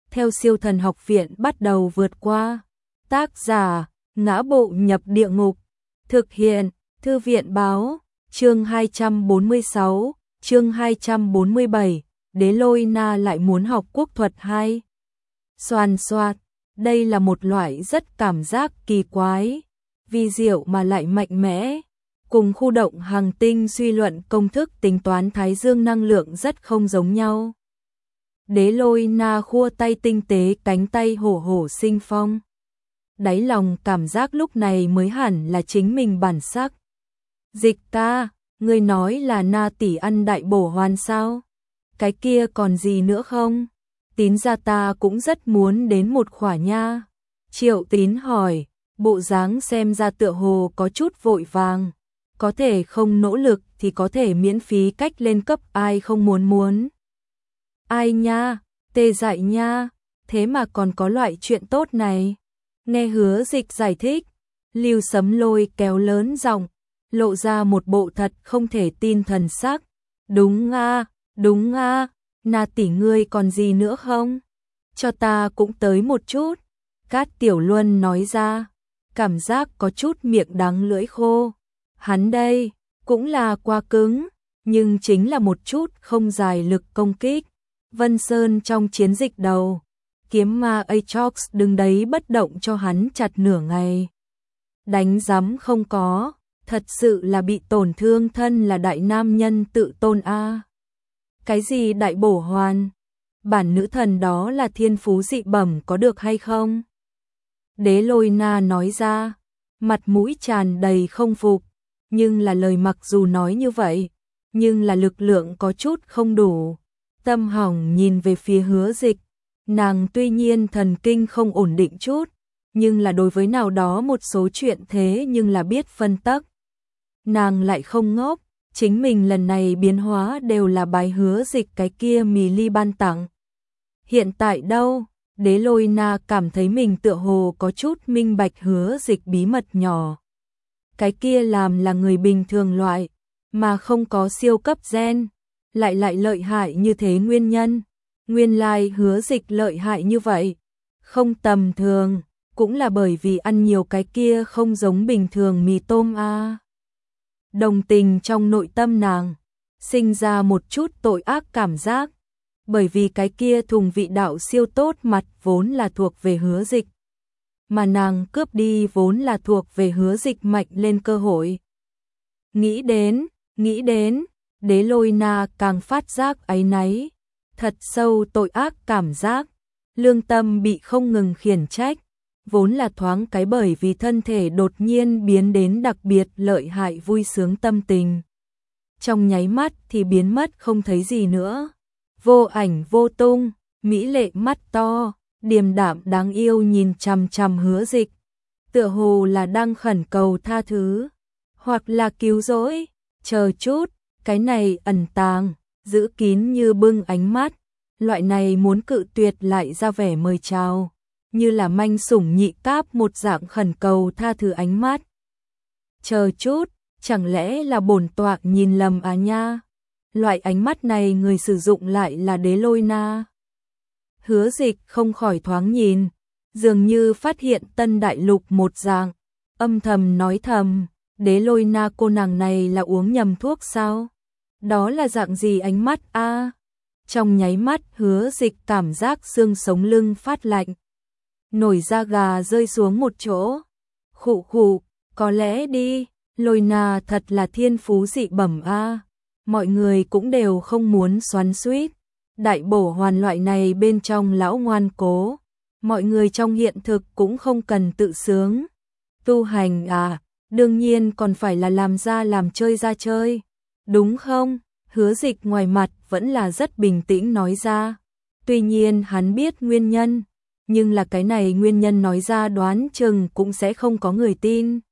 theo Siêu Thần Học Viện bắt đầu vượt qua. Tác giả: Ngã Bộ Nhập Địa Ngục. Thực hiện: Thư viện báo. Chương 246, chương 247, Đế Lôi Na lại muốn học quốc thuật hay? Xoàn xoạt, đây là một loại rất cảm giác kỳ quái, vi diệu mà lại mạnh mẽ, cùng khu động hành tinh suy luận công thức tính toán thái dương năng lượng rất không giống nhau. Đế Lôi Na khua tay tinh tế, cánh tay hổ hổ sinh phong. Đáy lòng cảm giác lúc này mới hẳn là chính mình bản sắc. Dịch ca, ngươi nói là Na tỷ ăn đại bổ hoàn sao? Cái kia còn gì nữa không? Tín gia ta cũng rất muốn đến một khỏa nha. Triệu Tín hỏi, bộ dáng xem ra tựa hồ có chút vội vàng. Có thể không nỗ lực thì có thể miễn phí cách lên cấp, ai không muốn. Ai nha, tê dại nha, thế mà còn có loại chuyện tốt này. Nghe Hứa Dịch giải thích, Lưu Sấm Lôi kéo lớn giọng, lộ ra một bộ thật không thể tin thần sắc. Đúng a, Na tỷ ngươi còn gì nữa không? Cho ta cũng tới một chút. Cát Tiểu Luân nói ra, cảm giác có chút miệng đắng lưỡi khô. Hắn đây, cũng là quá cứng, nhưng chính là một chút không dài lực công kích. Vân Sơn trong chiến dịch đầu, kiếm ma Aatrox đứng đấy bất động cho hắn chặt nửa ngày. Đánh giấm không có, thật sự là bị tổn thương, thân là đại nam nhân tự tôn a. Cái gì đại bổ hoàn? Bản nữ thần đó là thiên phú dị bẩm có được hay không? Đế Lôi Na nói ra, mặt mũi tràn đầy không phục, nhưng là lời mặc dù nói như vậy, nhưng là lực lượng có chút không đủ. Tâm hỏng nhìn về phía Hứa Dịch, nàng tuy nhiên thần kinh không ổn định chút, nhưng là đối với nào đó một số chuyện thế nhưng là biết phân tắc. Nàng lại không ngốc, chính mình lần này biến hóa đều là bài Hứa Dịch cái kia mì ly ban tặng. Hiện tại đâu, Đế Lôi Na cảm thấy mình tựa hồ có chút minh bạch Hứa Dịch bí mật nhỏ. Cái kia làm là người bình thường loại, mà không có siêu cấp gen, lại lợi hại như thế nguyên nhân. Nguyên lai Hứa Dịch lợi hại như vậy, không tầm thường, cũng là bởi vì ăn nhiều cái kia không giống bình thường mì tôm a. Đồng tình trong nội tâm nàng, sinh ra một chút tội ác cảm giác, bởi vì cái kia thùng vị đạo siêu tốt mặt vốn là thuộc về Hứa Dịch, mà nàng cướp đi vốn là thuộc về Hứa Dịch mạnh lên cơ hội. Nghĩ đến, Đế Lôi Na càng phát giác áy náy, thật sâu tội ác cảm giác, lương tâm bị không ngừng khiển trách, vốn là thoáng cái bởi vì thân thể đột nhiên biến đến đặc biệt lợi hại vui sướng tâm tình. Trong nháy mắt thì biến mất không thấy gì nữa, vô ảnh vô tung, mỹ lệ mắt to, điềm đạm đáng yêu nhìn chằm chằm Hứa Dịch, tựa hồ là đang khẩn cầu tha thứ, hoặc là cứu rỗi. Chờ chút, cái này ẩn tàng, giữ kín như bưng ánh mắt, loại này muốn cự tuyệt lại ra vẻ mời chào, như là manh sủng nhị cáp một dạng khẩn cầu tha thứ ánh mắt. Chờ chút, chẳng lẽ là bổn tọa nhìn lầm à nha? Loại ánh mắt này người sử dụng lại là Đế Lôi Na. Hứa Dịch không khỏi thoáng nhìn, dường như phát hiện tân đại lục một dạng, âm thầm nói thầm, Đế Lôi Na cô nàng này là uống nhầm thuốc sao? Đó là dạng gì ánh mắt a? Trong nháy mắt Hứa Dịch cảm giác xương sống lưng phát lạnh, nổi da gà rơi xuống một chỗ. Khụ khụ, có lẽ đi, Lôi Na thật là thiên phú dị bẩm a. Mọi người cũng đều không muốn xoắn xuýt. Đại bổ hoàn loại này bên trong lão ngoan cố, mọi người trong hiện thực cũng không cần tự sướng. Tu hành à, đương nhiên còn phải là làm ra làm chơi ra chơi, đúng không? Hứa Dịch ngoài mặt vẫn là rất bình tĩnh nói ra. Tuy nhiên hắn biết nguyên nhân, nhưng là cái này nguyên nhân nói ra đoán chừng cũng sẽ không có người tin.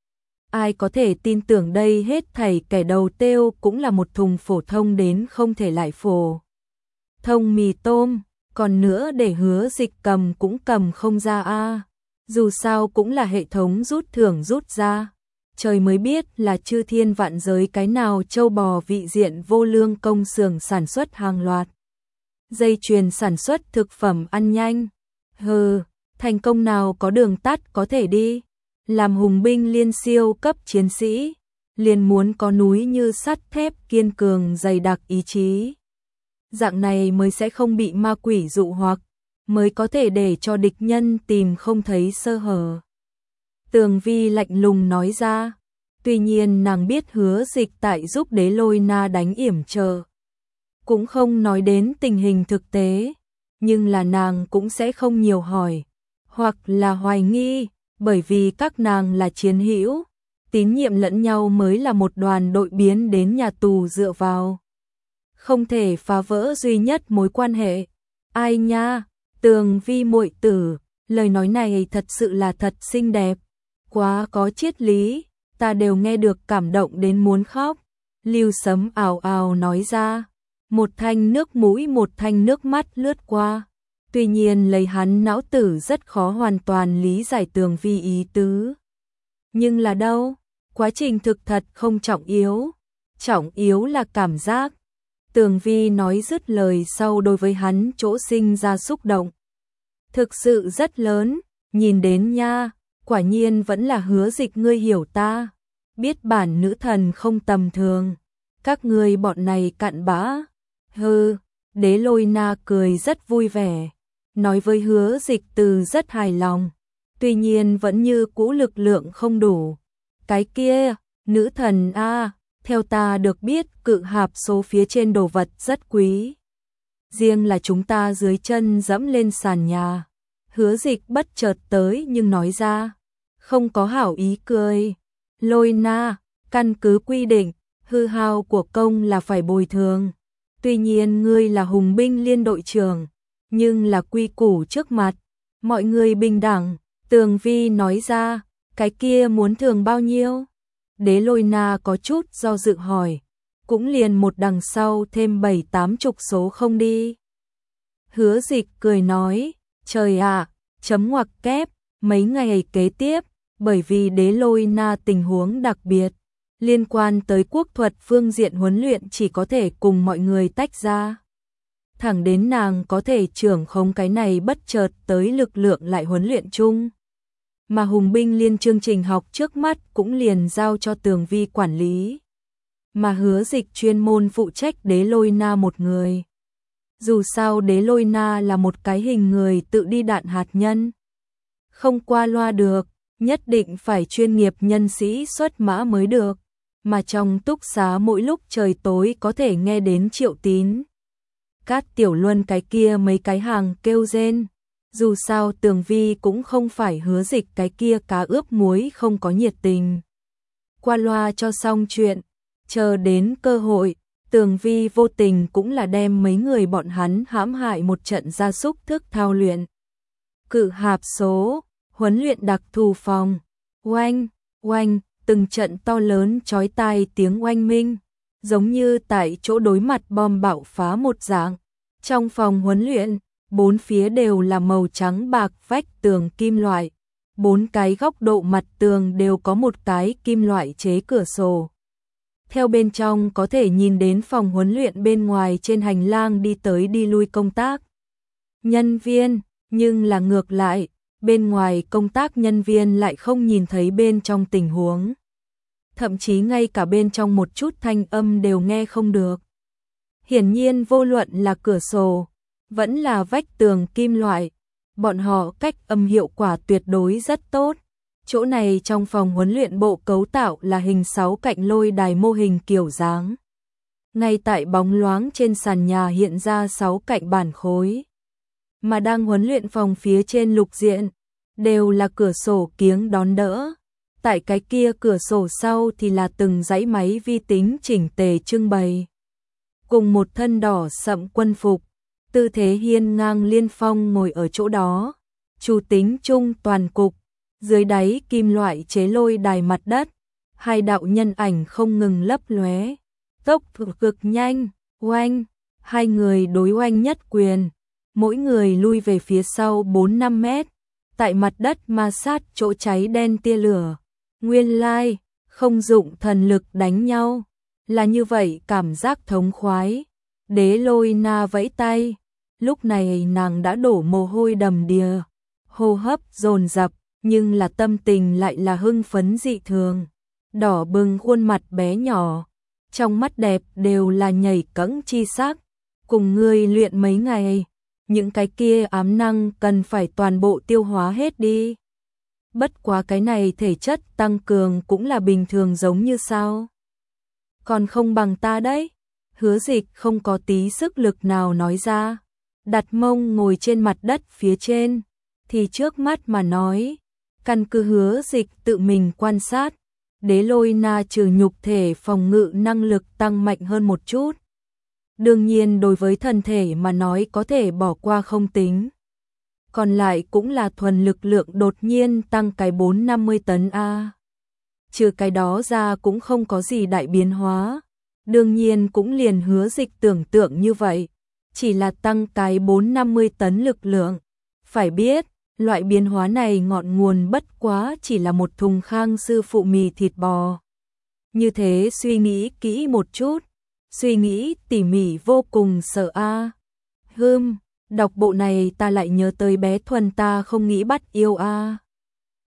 Ai có thể tin tưởng đây hết thảy kẻ đầu têu cũng là một thùng phổ thông đến không thể lại phổ thông mì tôm, còn nữa để Hứa Dịch cầm cũng cầm không ra a. Dù sao cũng là hệ thống rút thưởng rút ra. Trời mới biết là chư thiên vạn giới cái nào châu bò vị diện vô lương công xưởng sản xuất hàng loạt. dây chuyền sản xuất thực phẩm ăn nhanh. Hừ, thành công nào có đường tắt có thể đi. Làm hùng binh liên siêu cấp chiến sĩ, liền muốn có núi như sắt thép kiên cường dày đặc ý chí. Dạng này mới sẽ không bị ma quỷ dụ hoặc, mới có thể để cho địch nhân tìm không thấy sơ hở. Tường Vi lạnh lùng nói ra, tuy nhiên nàng biết Hứa Dịch tại giúp Đế Lôi Na đánh yểm trợ, cũng không nói đến tình hình thực tế, nhưng là nàng cũng sẽ không nhiều hỏi, hoặc là hoài nghi, bởi vì các nàng là chiến hữu, tín nhiệm lẫn nhau mới là một đoàn đội biến đến nhà tù dựa vào. Không thể phá vỡ duy nhất mối quan hệ. Ai nha, Tường Vi muội tử, lời nói này thật sự là thật xinh đẹp, quá có triết lý, ta đều nghe được cảm động đến muốn khóc. Lưu Sấm ào ào nói ra, một thanh nước mũi một thanh nước mắt lướt qua. Tuy nhiên lấy hắn não tử rất khó hoàn toàn lý giải Tường Vi ý tứ. Nhưng là đâu, quá trình thực thật không trọng yếu là cảm giác. Tường Vi nói dứt lời sau đối với hắn chỗ sinh ra xúc động. Thực sự rất lớn, nhìn đến nha, quả nhiên vẫn là Hứa Dịch ngươi hiểu ta. Biết bản nữ thần không tầm thường, các ngươi bọn này cặn bã. Hừ, Đế Lôi Na cười rất vui vẻ, nói với Hứa Dịch từ rất hài lòng, tuy nhiên vẫn như cũ lực lượng không đủ. Cái kia, nữ thần a, theo ta được biết cự hạp số phía trên đồ vật rất quý. Riêng là chúng ta dưới chân dẫm lên sàn nhà. Hứa Dịch bất chợt tới nhưng nói ra, không có hảo ý cười. Lôi Na, căn cứ quy định, hư hao của công là phải bồi thường. Tuy nhiên ngươi là hùng binh liên đội trưởng, nhưng là quy củ trước mặt, mọi người bình đẳng. Tường Vi nói ra, cái kia muốn thường bao nhiêu? Đế Lôi Na có chút do dự hỏi, cũng liền một đằng sau thêm 7-80 số không đi. Hứa Dịch cười nói, trời ạ, chấm ngoặc kép, mấy ngày kế tiếp, bởi vì Đế Lôi Na tình huống đặc biệt, liên quan tới quốc thuật phương diện huấn luyện chỉ có thể cùng mọi người tách ra. Thẳng đến nàng có thể trưởng không cái này bất chợt tới lực lượng lại huấn luyện chung. Mà hùng binh liên chương trình học trước mắt cũng liền giao cho Tường Vi quản lý. Mà Hứa Dịch chuyên môn phụ trách Đế Lôi Na một người. Dù sao Đế Lôi Na là một cái hình người tự đi đạn hạt nhân. Không qua loa được, nhất định phải chuyên nghiệp nhân sĩ xuất mã mới được. Mà trong túc xá mỗi lúc trời tối có thể nghe đến Triệu Tín, Cát Tiểu Luân cái kia mấy cái hàng kêu rên. Dù sao Tường Vi cũng không phải Hứa Dịch cái kia cá ướp muối không có nhiệt tình. Qua loa cho xong chuyện, chờ đến cơ hội, Tường Vi vô tình cũng là đem mấy người bọn hắn hãm hại một trận gia súc thức thao luyện. Cự hạp số, huấn luyện đặc thù phòng, oanh, oanh, từng trận to lớn chói tai tiếng oanh minh, giống như tại chỗ đối mặt bom bạo phá một dạng. Trong phòng huấn luyện, bốn phía đều là màu trắng bạc vách tường kim loại, bốn cái góc độ mặt tường đều có một cái kim loại chế cửa sổ. Theo bên trong có thể nhìn đến phòng huấn luyện bên ngoài trên hành lang đi tới đi lui công tác nhân viên, nhưng là ngược lại, bên ngoài công tác nhân viên lại không nhìn thấy bên trong tình huống. Thậm chí ngay cả bên trong một chút thanh âm đều nghe không được. Hiển nhiên vô luận là cửa sổ, vẫn là vách tường kim loại, bọn họ cách âm hiệu quả tuyệt đối rất tốt. Chỗ này trong phòng huấn luyện bộ cấu tạo là hình 6 cạnh lôi đài mô hình kiểu dáng. Ngay tại bóng loáng trên sàn nhà hiện ra 6 cạnh bản khối. Mà đang huấn luyện phòng phía trên lục diện, đều là cửa sổ kiếng đón đỡ. Tại cái kia cửa sổ sau thì là từng dãy máy vi tính chỉnh tề trưng bày. Cùng một thân đỏ sậm quân phục, tư thế hiên ngang liên phong ngồi ở chỗ đó. Chủ tính chung toàn cục, dưới đáy kim loại chế lôi đài mặt đất, hai đạo nhân ảnh không ngừng lấp lóe, tốc cực nhanh, oanh, hai người đối oanh nhất quyền, mỗi người lui về phía sau 4-5 mét, tại mặt đất ma sát chỗ cháy đen tia lửa. Nguyên lai, không dụng thần lực đánh nhau, là như vậy cảm giác thống khoái. Đế Lôi Na vẫy tay, Lúc này nàng đã đổ mồ hôi đầm đìa, hô hấp dồn dập, nhưng là tâm tình lại là hưng phấn dị thường. Đỏ bừng khuôn mặt bé nhỏ, trong mắt đẹp đều là nhảy cẫng chi sắc. Cùng ngươi luyện mấy ngày, những cái kia ám năng cần phải toàn bộ tiêu hóa hết đi. Bất quá cái này thể chất tăng cường cũng là bình thường giống như sao. Còn không bằng ta đấy. Hứa Dịch không có tí sức lực nào nói ra. Đặt mông ngồi trên mặt đất phía trên, thì trước mắt mà nói. Căn cứ Hứa Dịch tự mình quan sát, Đế Lôi Na trừ nhục thể phòng ngự năng lực tăng mạnh hơn một chút. Đương nhiên đối với thân thể mà nói có thể bỏ qua không tính. Còn lại cũng là thuần lực lượng đột nhiên tăng cái 4-50 tấn A. Trừ cái đó ra cũng không có gì đại biến hóa. Đương nhiên cũng liền Hứa Dịch tưởng tượng như vậy. Chỉ là tăng cái 4-50 tấn lực lượng. Phải biết, loại biến hóa này ngọn nguồn bất quá chỉ là một thùng Khang sư phụ mì thịt bò. Như thế suy nghĩ kỹ một chút. Suy nghĩ tỉ mỉ vô cùng sợ a. Đọc bộ này ta lại nhớ tới bé Thuần ta không nghĩ bắt yêu a.